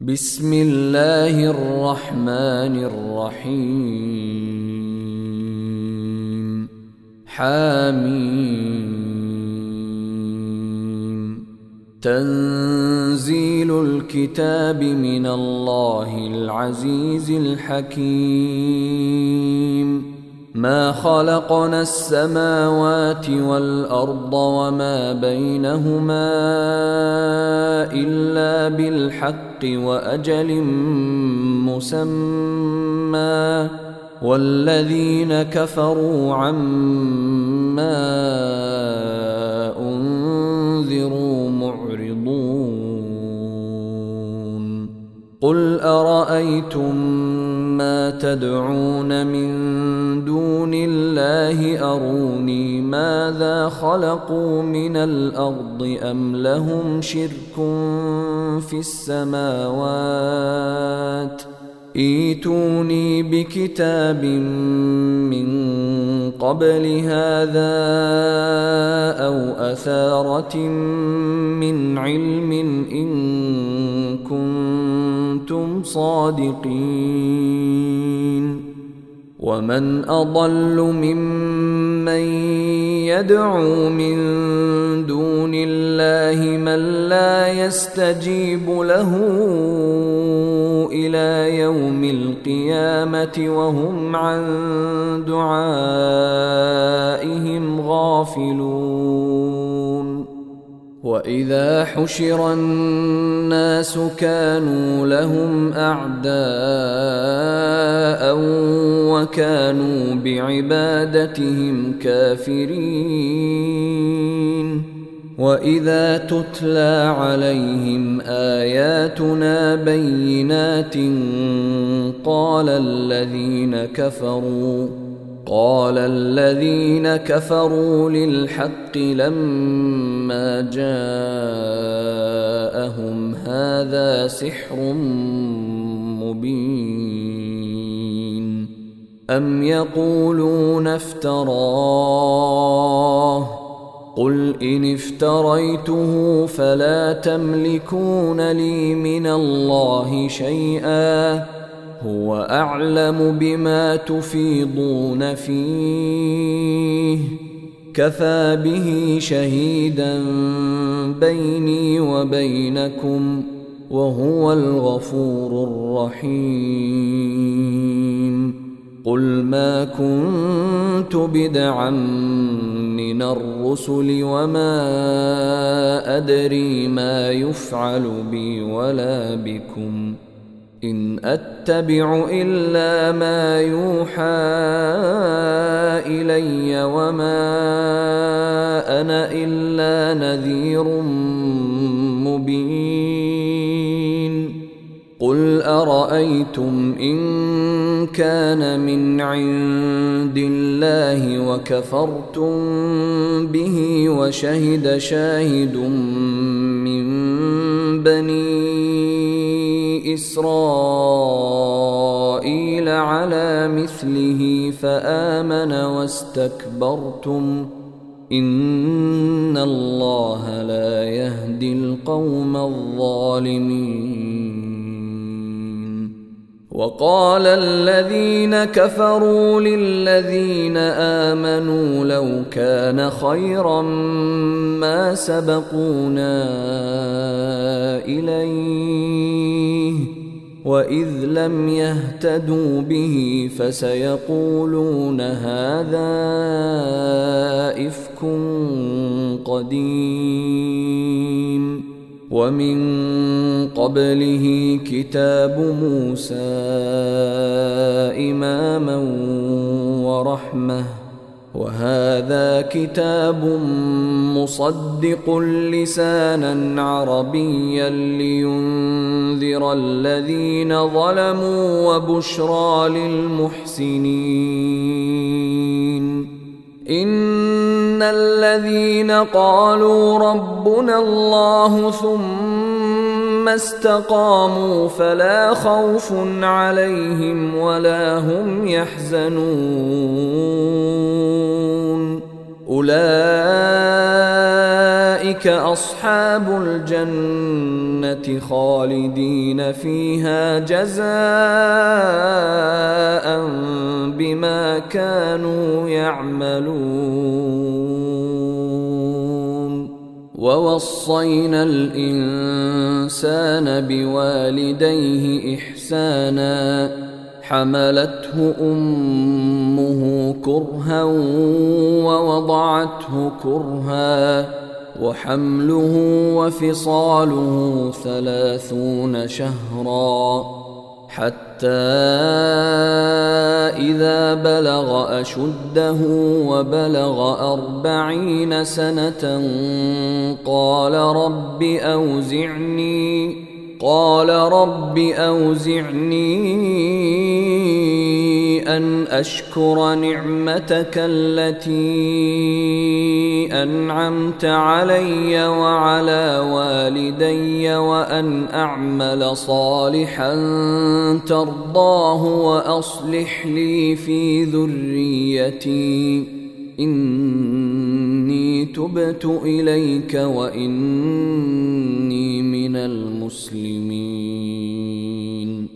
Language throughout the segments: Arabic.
بسم الله الرحمن الرحيم حميم تنزيل الكتاب من الله العزيز الحكيم ما خلقنا السماوات والأرض وما بينهما إلا بالحق وأجل مسمى والذين كفروا عما أنذروا معرضون قل أرأيتم ما تدعون من دون الله أروني ماذا خلقوا من الأرض أم لهم شرك في السماوات ائتوني بكتاب من قبل هذا أو أثارة من علم إن كنتم صادقين ومن أضل ممن يدعو من دون الله من لا يستجيب له إلى يوم القيامة وهم عن دعائهم غافلون وإذا حشر الناس كانوا لهم أعداء وكانوا بعبادتهم كافرين وإذا تتلى عليهم آياتنا بينات قال الذين كفروا للحق لما جاءهم هذا سحر مبين أم يقولون افتراه قل إن افتريته فلا تملكون لي من الله شيئا هو أعلم بما تفيضون فيه كفى به شهيدا بيني وبينكم وهو الغفور الرحيم قل ما كنت بدعا من الرسل وما أدري ما يفعل بي ولا بكم إن أتبع إلا ما يوحى إلي وما أنا إلا نذير مبين قل أرأيتم إن كان من عند الله وكفرتم به وشهد شاهد من بني إسرائيل على مثله فآمن واستكبرتم إن الله لا يهدي القوم الظالمين وقال الذين كفروا للذين آمنوا لو كان خيرا ما سبقونا إليه وإذ لم يهتدوا به فسيقولون هذا إفك قديم ومن قبله كتاب موسى إماما ورحمة وهذا كتاب مصدق لسانا عربيا لينذر الذين ظلموا وبشرى للمحسنين إن الذين قالوا ربنا الله ثم استقاموا فلا خوف عليهم ولا هم يحزنون أولئك أصحاب الجنة خالدين فيها جزاء بما كانوا يعملون. ووصينا الإنسان بوالديه إحسانا حملته أمه كرها ووضعته كرها وحمله وفصاله 30 شهرا حتى إذا بلغ أشده وبلغ 40 سنة قال رب أوزعني أن أشكر نعمتك التي أنعمت علي وعلى والدي وأن أعمل صالحا ترضاه وأصلح لي في ذريتي إني تبت إليك وإني من المسلمين.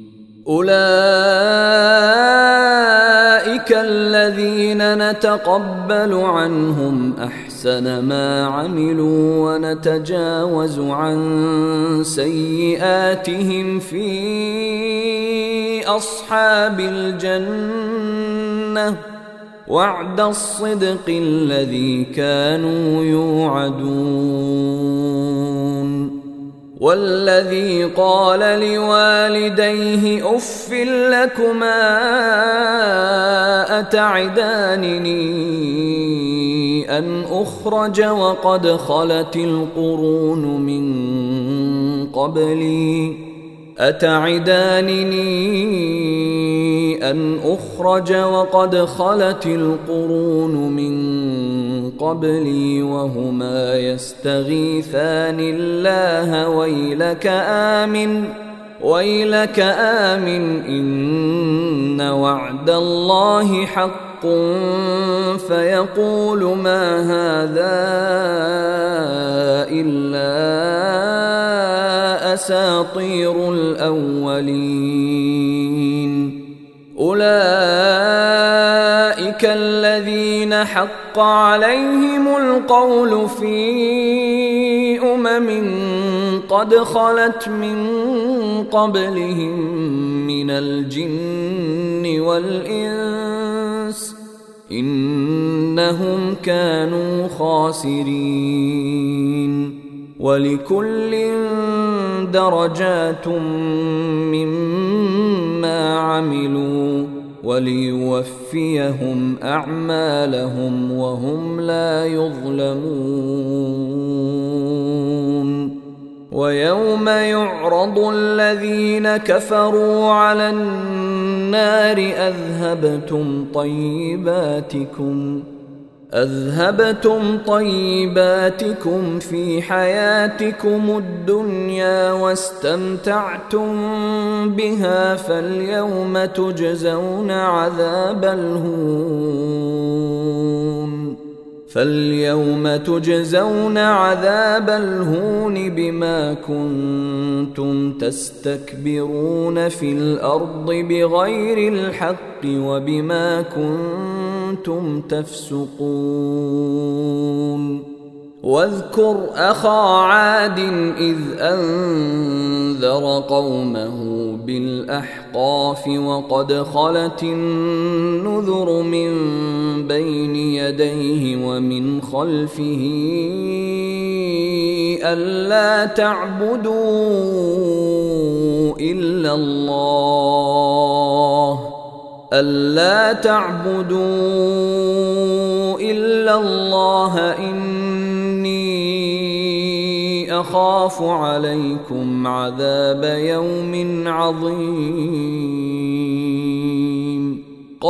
أولئك الذين نتقبل عنهم أحسن ما عملوا ونتجاوز عن سيئاتهم في أصحاب الجنة وعد الصدق الذي كانوا يوعدون. والذي قال لوالديه أف لكما أتعدانني أن أخرج وقد خلت القرون من قبلي وهما يستغيثان الله ويلك آمن إن وعد الله حق فيقول ما هذا إلا أساطير الأولين. أولئك الذين حق عليهم القول في قد خلت من قبلهم من الجن والإنس إنهم كانوا خاسرين. ولكل درجات مما عملوا وليوفيهم أعمالهم وهم لا يظلمون. ويوم يعرض الذين كفروا على النار أذهبتم طيباتكم في حياتكم الدنيا واستمتعتم بها فاليوم تجزون عذاب الهون بما كنتم تستكبرون في الأرض بغير الحق وبما كنتم تفسقون. واذكر أخا عاد إذ أنذر قومه بالأحقاف وقد خلت النذر من بين يديه ومن خلفه ألا تعبدوا إلا الله إني أخاف عليكم عذاب يوم عظيم.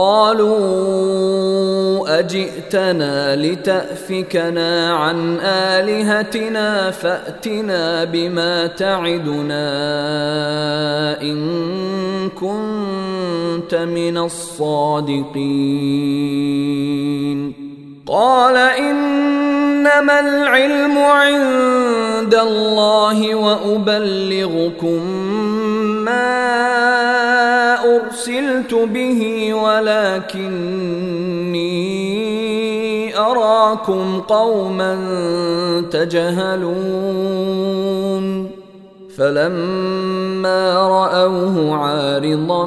قالوا أجئتنا لتأفكنا عن آلهتنا فأتنا بما تعدنا إن كنت من الصادقين. قال إنما العلم عند الله وأبلغكم ما أرسلت به ولكني أراكم قوما تجهلون فلما رأوه عارضا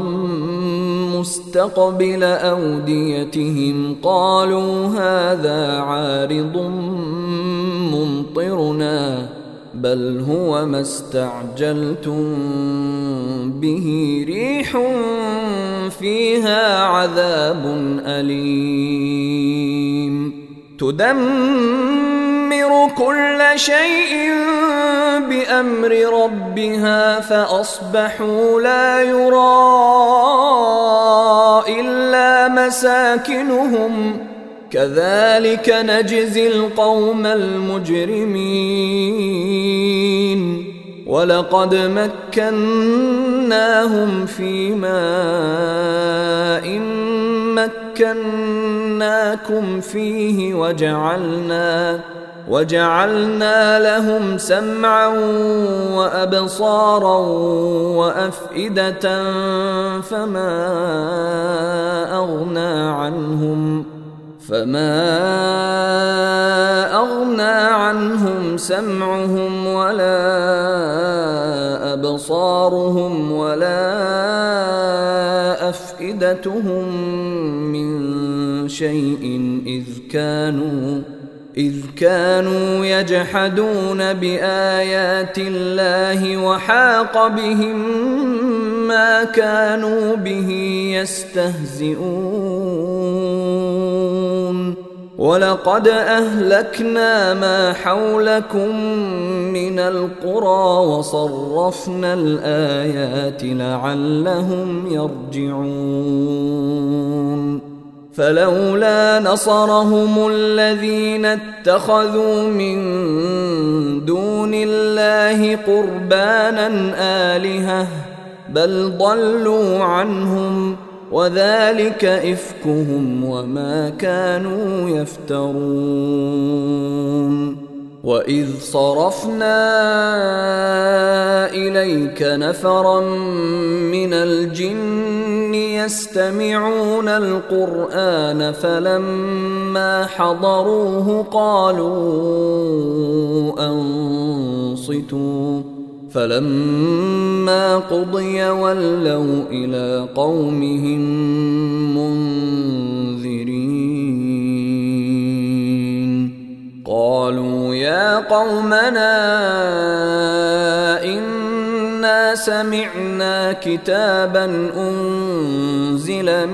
مستقبل أوديتهم قالوا هذا عارض ممطرنا بل هو ما استعجلتم به ريح فيها عذاب أليم تدمر كل شيء بأمر ربها فأصبحوا لا يرى إلا مساكنهم كذلك نجزي القوم المجرمين ولقد مكناهم في ماء مكناكم فيه وجعلنا لهم سمعا وأبصارا وأفئدة فما أغنى عنهم سمعهم ولا أبصارهم ولا أفئدتهم من شيء إذ كانوا يجحدون بآيات الله وحاق بهم ما كانوا به يستهزئون ولقد أهلكنا ما حولكم من القرى وصرفنا الآيات لعلهم يرجعون فلولا نصرهم الذين اتخذوا من دون الله قربانا آلهة بل ضلوا عنهم وذلك إفكهم وما كانوا يفترون وإذ صرفنا إليك نفرا من الجن يستمعون القرآن فلما حضروه قالوا أنصتوا فلما قضي ولوا إلى قومهم منذرين قالوا يا قومنا إنا سمعنا كتابا أنزل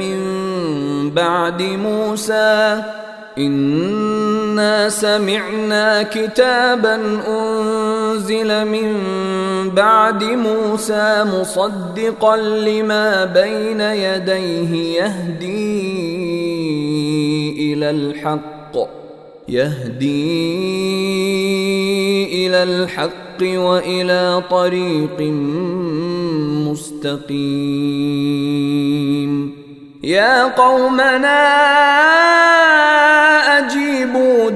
من بعد موسى مصدقا لما بين يديه يهدي إلى الحق وإلى طريق مستقيم يا قومنا أجيبوا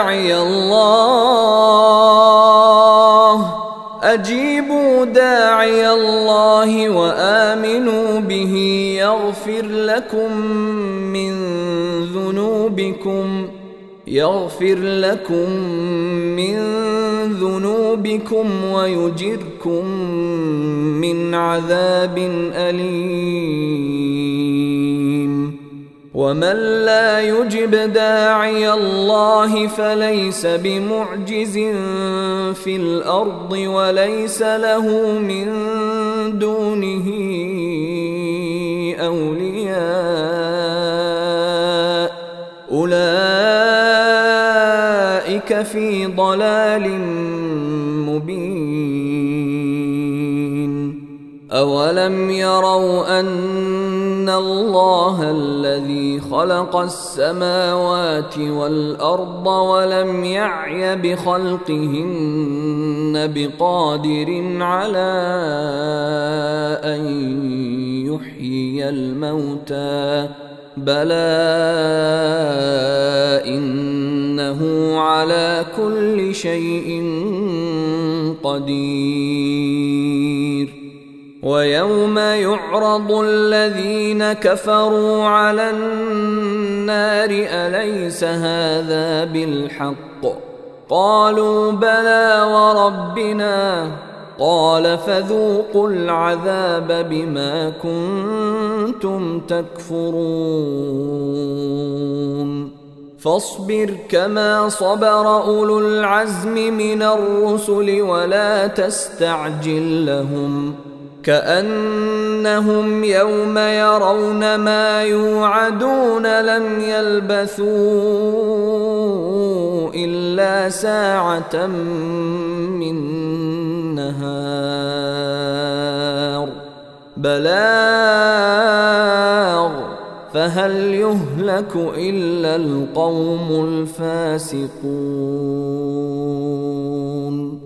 داعي الله وآمنوا به يغفر لكم من ذنوبكم ويجركم من عذاب أليم ومن لا يجب داعي الله فليس بمعجز في الأرض وليس له من دونه أولياء أولئك في ضلال مبين أولم يروا أن الله الذي خلق السماوات والأرض ولم يعي بخلقهن بقادر على أن يحيي الموتى بلى إن على كل شيء قدير. ويوم يعرض الذين كفروا على النار أليس هذا بالحق؟ قالوا بلى وربنا. قال فذوقوا العذاب بما كنتم تكفرون. فاصبر كما صبر أولو العزم من الرسل ولا تستعجل لهم، كأنهم يوم يرون ما يوعدون لم يلبثوا إلا ساعة من نهار بلاغ فهل يهلك إلا القوم الفاسقون.